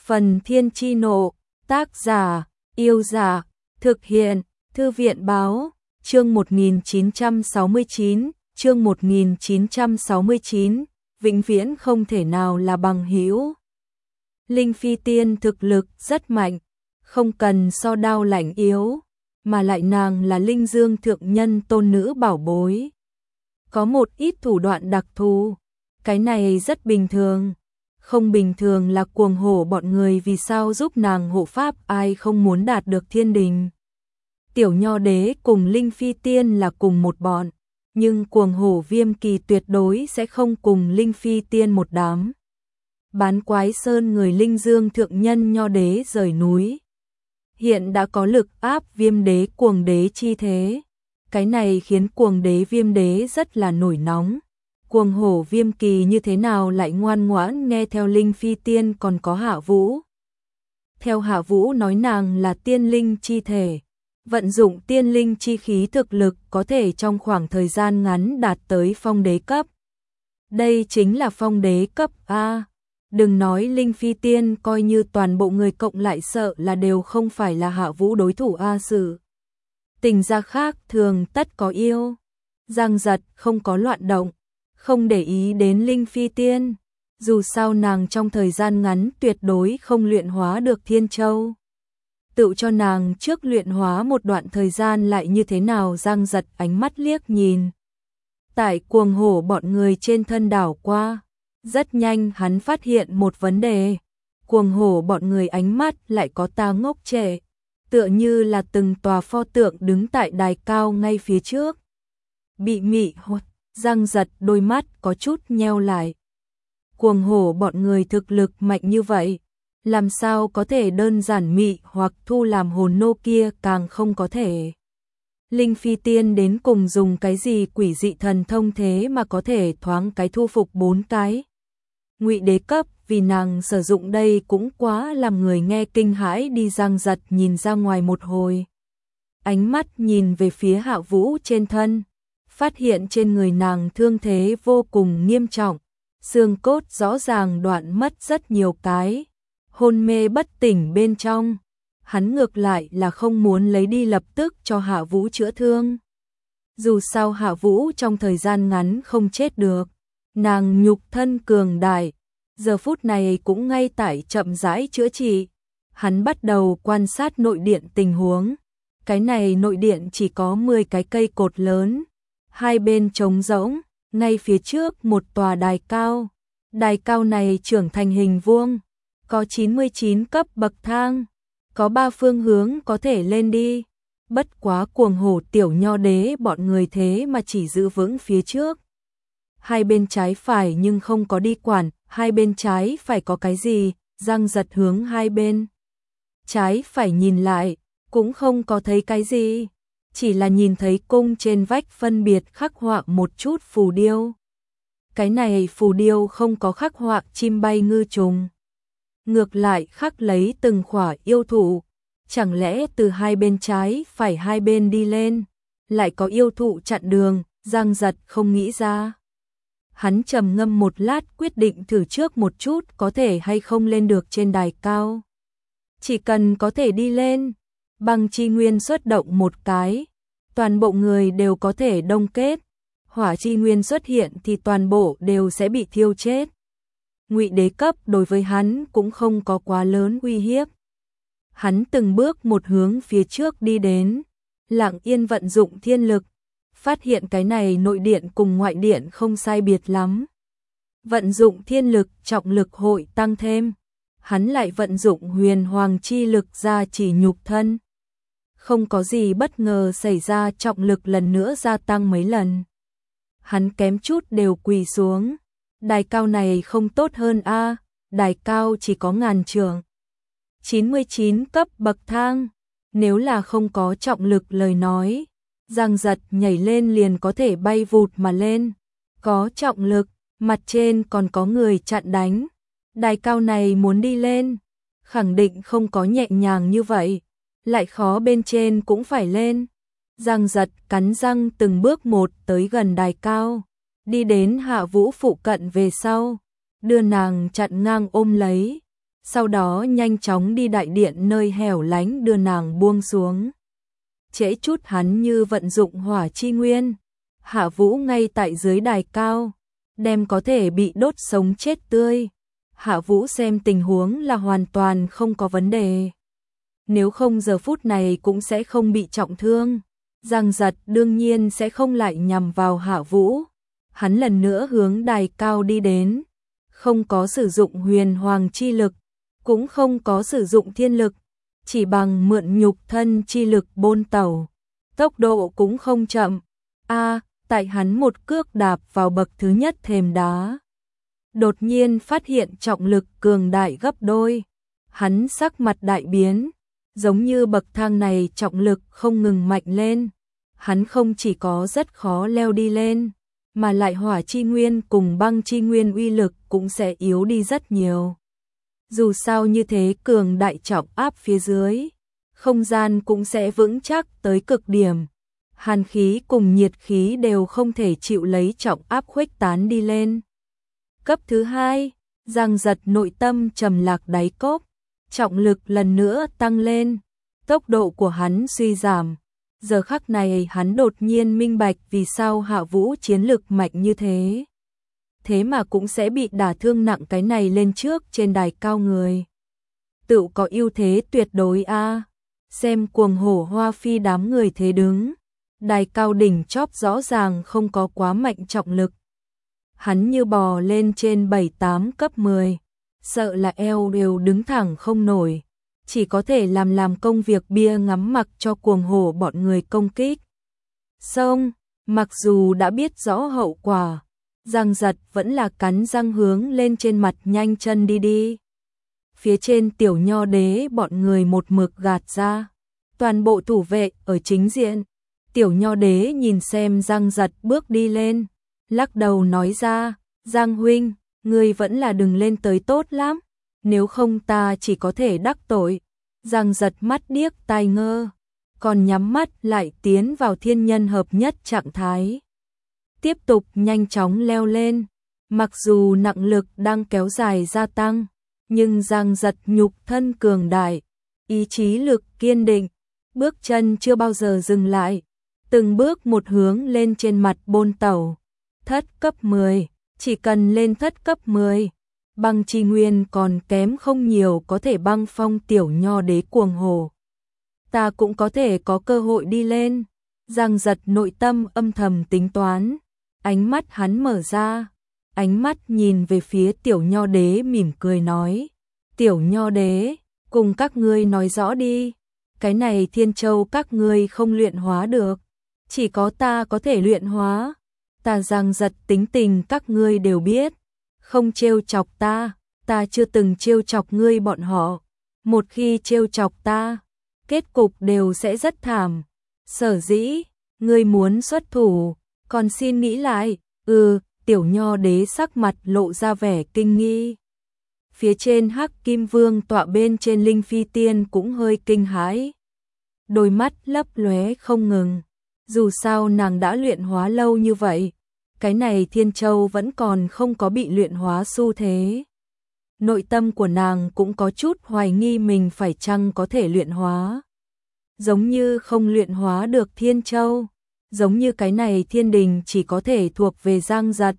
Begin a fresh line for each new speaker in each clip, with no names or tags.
Phần Thiên Chi Nộ, tác giả, Yêu Giả, thực hiện, Thư viện Báo, chương 1969, chương 1969, vĩnh viễn không thể nào là bằng hữu. Linh Phi Tiên thực lực rất mạnh, không cần so đao lạnh yếu, mà lại nàng là Linh Dương thượng nhân tôn nữ bảo bối. Có một ít thủ đoạn đặc thù, cái này rất bình thường. Không bình thường là cuồng hổ bọn người vì sao giúp nàng hộ pháp, ai không muốn đạt được thiên đình. Tiểu Nho Đế cùng Linh Phi Tiên là cùng một bọn, nhưng cuồng hổ Viêm Kỳ tuyệt đối sẽ không cùng Linh Phi Tiên một đám. Bán Quái Sơn người Linh Dương thượng nhân Nho Đế rời núi, hiện đã có lực áp Viêm Đế Cuồng Đế chi thế. Cái này khiến Cuồng Đế Viêm Đế rất là nổi nóng. Cuồng hổ Viêm Kỳ như thế nào lại ngoan ngoãn nghe theo Linh Phi Tiên, còn có Hạ Vũ. Theo Hạ Vũ nói nàng là tiên linh chi thể, vận dụng tiên linh chi khí thực lực có thể trong khoảng thời gian ngắn đạt tới phong đế cấp. Đây chính là phong đế cấp A. Đừng nói Linh Phi Tiên, coi như toàn bộ người cộng lại sợ là đều không phải là Hạ Vũ đối thủ A. Sự tình gia khác thường tất có yêu. Giang Giật không có loạn động, không để ý đến Linh Phi Tiên, dù sao nàng trong thời gian ngắn tuyệt đối không luyện hóa được Thiên Châu. Tự cho nàng trước luyện hóa một đoạn thời gian lại như thế nào. Giang Giật ánh mắt liếc nhìn tại cuồng hổ bọn người trên thân đảo qua, rất nhanh hắn phát hiện một vấn đề. Cuồng hổ bọn người ánh mắt lại có ta ngốc trệ, tựa như là từng tòa pho tượng đứng tại đài cao ngay phía trước. Bị mị hoặc Giang Giật đôi mắt có chút nheo lại. Cuồng hổ bọn người thực lực mạnh như vậy, làm sao có thể đơn giản mị hoặc thu làm hồn nô, kia càng không có thể. Linh Phi Tiên đến cùng dùng cái gì quỷ dị thần thông thế mà có thể thoáng cái thu phục 4 cái ngụy đế cấp, vì nàng sử dụng đây cũng quá làm người nghe kinh hãi đi. Giang Giật nhìn ra ngoài một hồi, ánh mắt nhìn về phía Hạ Vũ trên thân, phát hiện trên người nàng thương thế vô cùng nghiêm trọng, xương cốt rõ ràng đoạn mất rất nhiều cái, hôn mê bất tỉnh bên trong. Hắn ngược lại là không muốn lấy đi lập tức cho Hạ Vũ chữa thương. Dù sao Hạ Vũ trong thời gian ngắn không chết được, nàng nhục thân cường đại, giờ phút này cũng ngay tại chậm rãi chữa trị. Hắn bắt đầu quan sát nội điện tình huống. Cái này nội điện chỉ có 10 cái cây cột lớn, hai bên trống rỗng, ngay phía trước một tòa đài cao. Đài cao này trưởng thành hình vuông, có 99 cấp bậc thang, có 3 phương hướng có thể lên đi. Bất quá cuồng hổ Tiểu Nho Đế bọn người thế mà chỉ giữ vững phía trước, hai bên trái phải nhưng không có đi quản. Hai bên trái phải có cái gì? Giang Giật hướng hai bên trái phải nhìn lại, cũng không có thấy cái gì, chỉ là nhìn thấy cung trên vách phân biệt khắc họa một chút phù điêu. Cái này phù điêu không có khắc họa chim bay ngư trùng, ngược lại khắc lấy từng khỏa yêu thụ. Chẳng lẽ từ hai bên trái phải hai bên đi lên lại có yêu thụ chặn đường? Giang Giật không nghĩ ra. Hắn trầm ngâm một lát, quyết định thử trước một chút có thể hay không lên được trên đài cao. Chỉ cần có thể đi lên, băng chi nguyên xuất động một cái, toàn bộ người đều có thể đông kết. Hỏa chi nguyên xuất hiện thì toàn bộ đều sẽ bị thiêu chết. Ngụy đế cấp đối với hắn cũng không có quá lớn uy hiếp. Hắn từng bước một hướng phía trước đi đến, lặng yên vận dụng thiên lực, phát hiện cái này nội điện cùng ngoại điện không sai biệt lắm. Vận dụng thiên lực, trọng lực hội tăng thêm. Hắn lại vận dụng huyền hoàng chi lực ra chỉ nhục thân. Không có gì bất ngờ xảy ra, trọng lực lần nữa gia tăng mấy lần. Hắn kém chút đều quỳ xuống. Đài cao này không tốt hơn a, đài cao chỉ có 1000 trượng, 99 cấp bậc thang. Nếu là không có trọng lực lời nói, Giang Giật nhảy lên liền có thể bay vụt mà lên. Có trọng lực, mặt trên còn có người chặn đánh. Đài cao này muốn đi lên, khẳng định không có nhẹ nhàng như vậy, lại khó bên trên cũng phải lên. Giang Giật cắn răng từng bước một tới gần đài cao, đi đến Hạ Vũ phụ cận về sau, đưa nàng chặn ngang ôm lấy. sau đó nhanh chóng đi đại điện nơi hẻo lánh đưa nàng buông xuống. Trễ chút hắn như vận dụng hỏa chi nguyên, Hạ Vũ ngay tại dưới đài cao, đem có thể bị đốt sống chết tươi. Hạ Vũ xem tình huống là hoàn toàn không có vấn đề. Nếu không giờ phút này cũng sẽ không bị trọng thương. Giang Giật đương nhiên sẽ không lại nhằm vào Hạ Vũ. Hắn lần nữa hướng đài cao đi đến, không có sử dụng huyền hoàng chi lực, cũng không có sử dụng thiên lực, chỉ bằng mượn nhục thân chi lực bôn tẩu. Tốc độ cũng không chậm. Tại hắn một cước đạp vào bậc thứ nhất thềm đá, đột nhiên phát hiện trọng lực cường đại gấp đôi. Hắn sắc mặt đại biến, giống như bậc thang này trọng lực không ngừng mạnh lên. Hắn không chỉ có rất khó leo đi lên, mà lại hỏa chi nguyên cùng băng chi nguyên uy lực cũng sẽ yếu đi rất nhiều. Dù sao như thế cường đại trọng áp phía dưới, không gian cũng sẽ vững chắc tới cực điểm. Hàn khí cùng nhiệt khí đều không thể chịu lấy trọng áp khuếch tán đi lên. Cấp thứ hai, Giang Giật nội tâm trầm lạc đáy cốc, trọng lực lần nữa tăng lên, tốc độ của hắn suy giảm. Giờ khắc này hắn đột nhiên minh bạch vì sao Hạ Vũ chiến lực mạnh như thế. Thế mà cũng sẽ bị đả thương nặng, cái này lên trước trên đài cao người. Tự có ưu thế tuyệt đối a. Xem cuồng hổ Hoa Phi đám người thế đứng. Đài cao đỉnh chóp rõ ràng không có quá mạnh trọng lực. Hắn như bò lên trên 7-8 cấp 10, sợ là eo đều đứng thẳng không nổi, chỉ có thể làm công việc bia ngắm mặc cho cuồng hổ bọn người công kích. Xong, mặc dù đã biết rõ hậu quả, Giang Giật vẫn là cắn răng hướng lên trên mặt nhanh chân đi. Phía trên Tiểu Nho Đế bọn người một mực gạt ra, toàn bộ thủ vệ ở chính diện. Tiểu Nho Đế nhìn xem Giang Giật bước đi lên, lắc đầu nói ra, Giang huynh, ngươi vẫn là đừng lên tới tốt lắm, nếu không ta chỉ có thể đắc tội. Giang Giật mắt điếc tai ngơ, còn nhắm mắt lại tiến vào thiên nhân hợp nhất trạng thái. Tiếp tục nhanh chóng leo lên, mặc dù nặng lực đang kéo dài gia tăng, nhưng Giang Giật nhục thân cường đại, ý chí lực kiên định, bước chân chưa bao giờ dừng lại, từng bước một hướng lên trên mặt bôn tẩu. Thất cấp 10, chỉ cần lên thất cấp 10, băng chi nguyên còn kém không nhiều có thể băng phong Tiểu Nho Đế cuồng hổ. Ta cũng có thể có cơ hội đi lên. Giang Giật nội tâm âm thầm tính toán, ánh mắt hắn mở ra, ánh mắt nhìn về phía Tiểu Nho Đế mỉm cười nói, Tiểu Nho Đế, cùng các ngươi nói rõ đi, cái này Thiên Châu các ngươi không luyện hóa được, chỉ có ta có thể luyện hóa. Ta Giang Giật tính tình các ngươi đều biết, không trêu chọc ta, ta chưa từng trêu chọc ngươi bọn họ, một khi trêu chọc ta, kết cục đều sẽ rất thảm. Sở dĩ, ngươi muốn xuất thủ, còn xin nghĩ lại. Tiểu Nho Đế sắc mặt lộ ra vẻ kinh nghi. Phía trên Hắc Kim Vương tọa bên trên Linh Phi Tiên cũng hơi kinh hãi, đôi mắt lấp lóe không ngừng. Dù sao nàng đã luyện hóa lâu như vậy, cái này Thiên Châu vẫn còn không có bị luyện hóa xu thế. Nội tâm của nàng cũng có chút hoài nghi mình phải chăng có thể luyện hóa. Giống như không luyện hóa được Thiên Châu, giống như cái này thiên đình chỉ có thể thuộc về Giang Giật.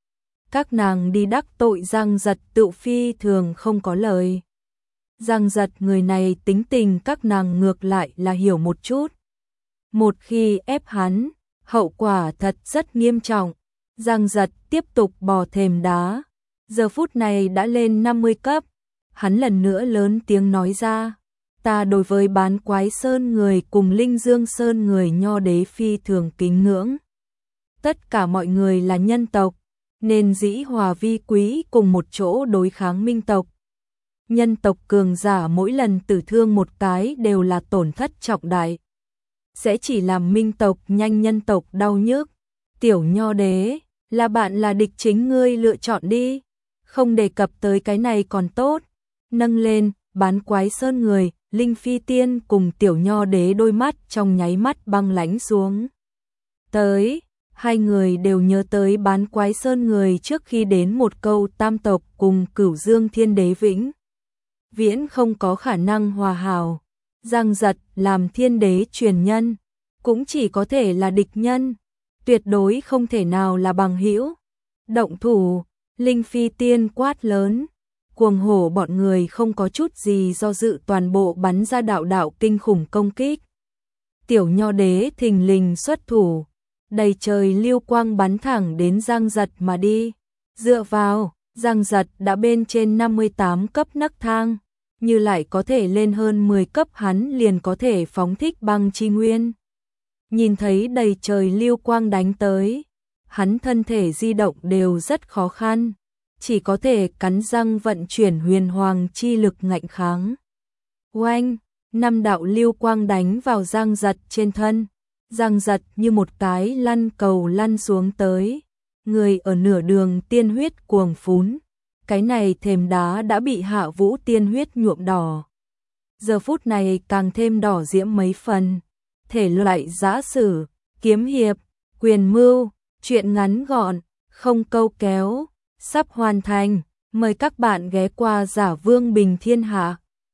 Các nàng đi đắc tội Giang Giật tự phi thường không có lời. Giang Giật người này tính tình các nàng ngược lại là hiểu một chút. Một khi ép hắn, hậu quả thật rất nghiêm trọng. Giang Giật tiếp tục bò thềm đá, giờ phút này đã lên 50 cấp. Hắn lần nữa lớn tiếng nói ra, ta đối với Bán Quái Sơn người cùng Linh Dương Sơn người Nho Đế phi thường kính ngưỡng. Tất cả mọi người là nhân tộc, nên dĩ hòa vi quý cùng một chỗ đối kháng minh tộc. Nhân tộc cường giả mỗi lần tử thương một cái đều là tổn thất trọng đại, sẽ chỉ làm minh tộc nhanh nhân tộc đau nhức. Tiểu Nho Đế, là bạn là địch chính ngươi lựa chọn đi, không đề cập tới cái này còn tốt. Nâng lên, Bán Quái Sơn người, Linh Phi Tiên cùng Tiểu Nho Đế đôi mắt trong nháy mắt băng lãnh xuống. Hai người đều nhớ tới Bán Quái Sơn người trước khi đến một câu tam tộc cùng Cửu Dương Thiên Đế viễn không có khả năng hòa hảo. Giang Giật làm thiên đế truyền nhân, cũng chỉ có thể là địch nhân, tuyệt đối không thể nào là bằng hữu. Động thủ, Linh Phi Tiên quát lớn, cuồng hổ bọn người không có chút gì do dự toàn bộ bắn ra đạo đạo kinh khủng công kích. Tiểu Nho Đế thình lình xuất thủ, đầy trời lưu quang bắn thẳng đến Giang Giật mà đi. Dựa vào, Giang Giật đã bên trên 58 cấp nấc thang, như lại có thể lên hơn 10 cấp hắn liền có thể phóng thích băng chi nguyên. Nhìn thấy đầy trời lưu quang đánh tới, hắn thân thể di động đều rất khó khăn, chỉ có thể cắn răng vận chuyển huyền hoàng chi lực ngạnh kháng. Oanh, 5 đạo lưu quang đánh vào Giang Giật trên thân, Giang Giật như một cái lăn cầu lăn xuống tới, người ở nửa đường tiên huyết cuồng phún, cái này thềm đá đã bị Hạ Vũ tiên huyết nhuộm đỏ. Giờ phút này càng thêm đỏ diễm mấy phần, thể loại giã sử, kiếm hiệp, quyền mưu, truyện ngắn gọn, không câu kéo, sắp hoàn thành, mời các bạn ghé qua Giả Vương Bình Thiên Hạ.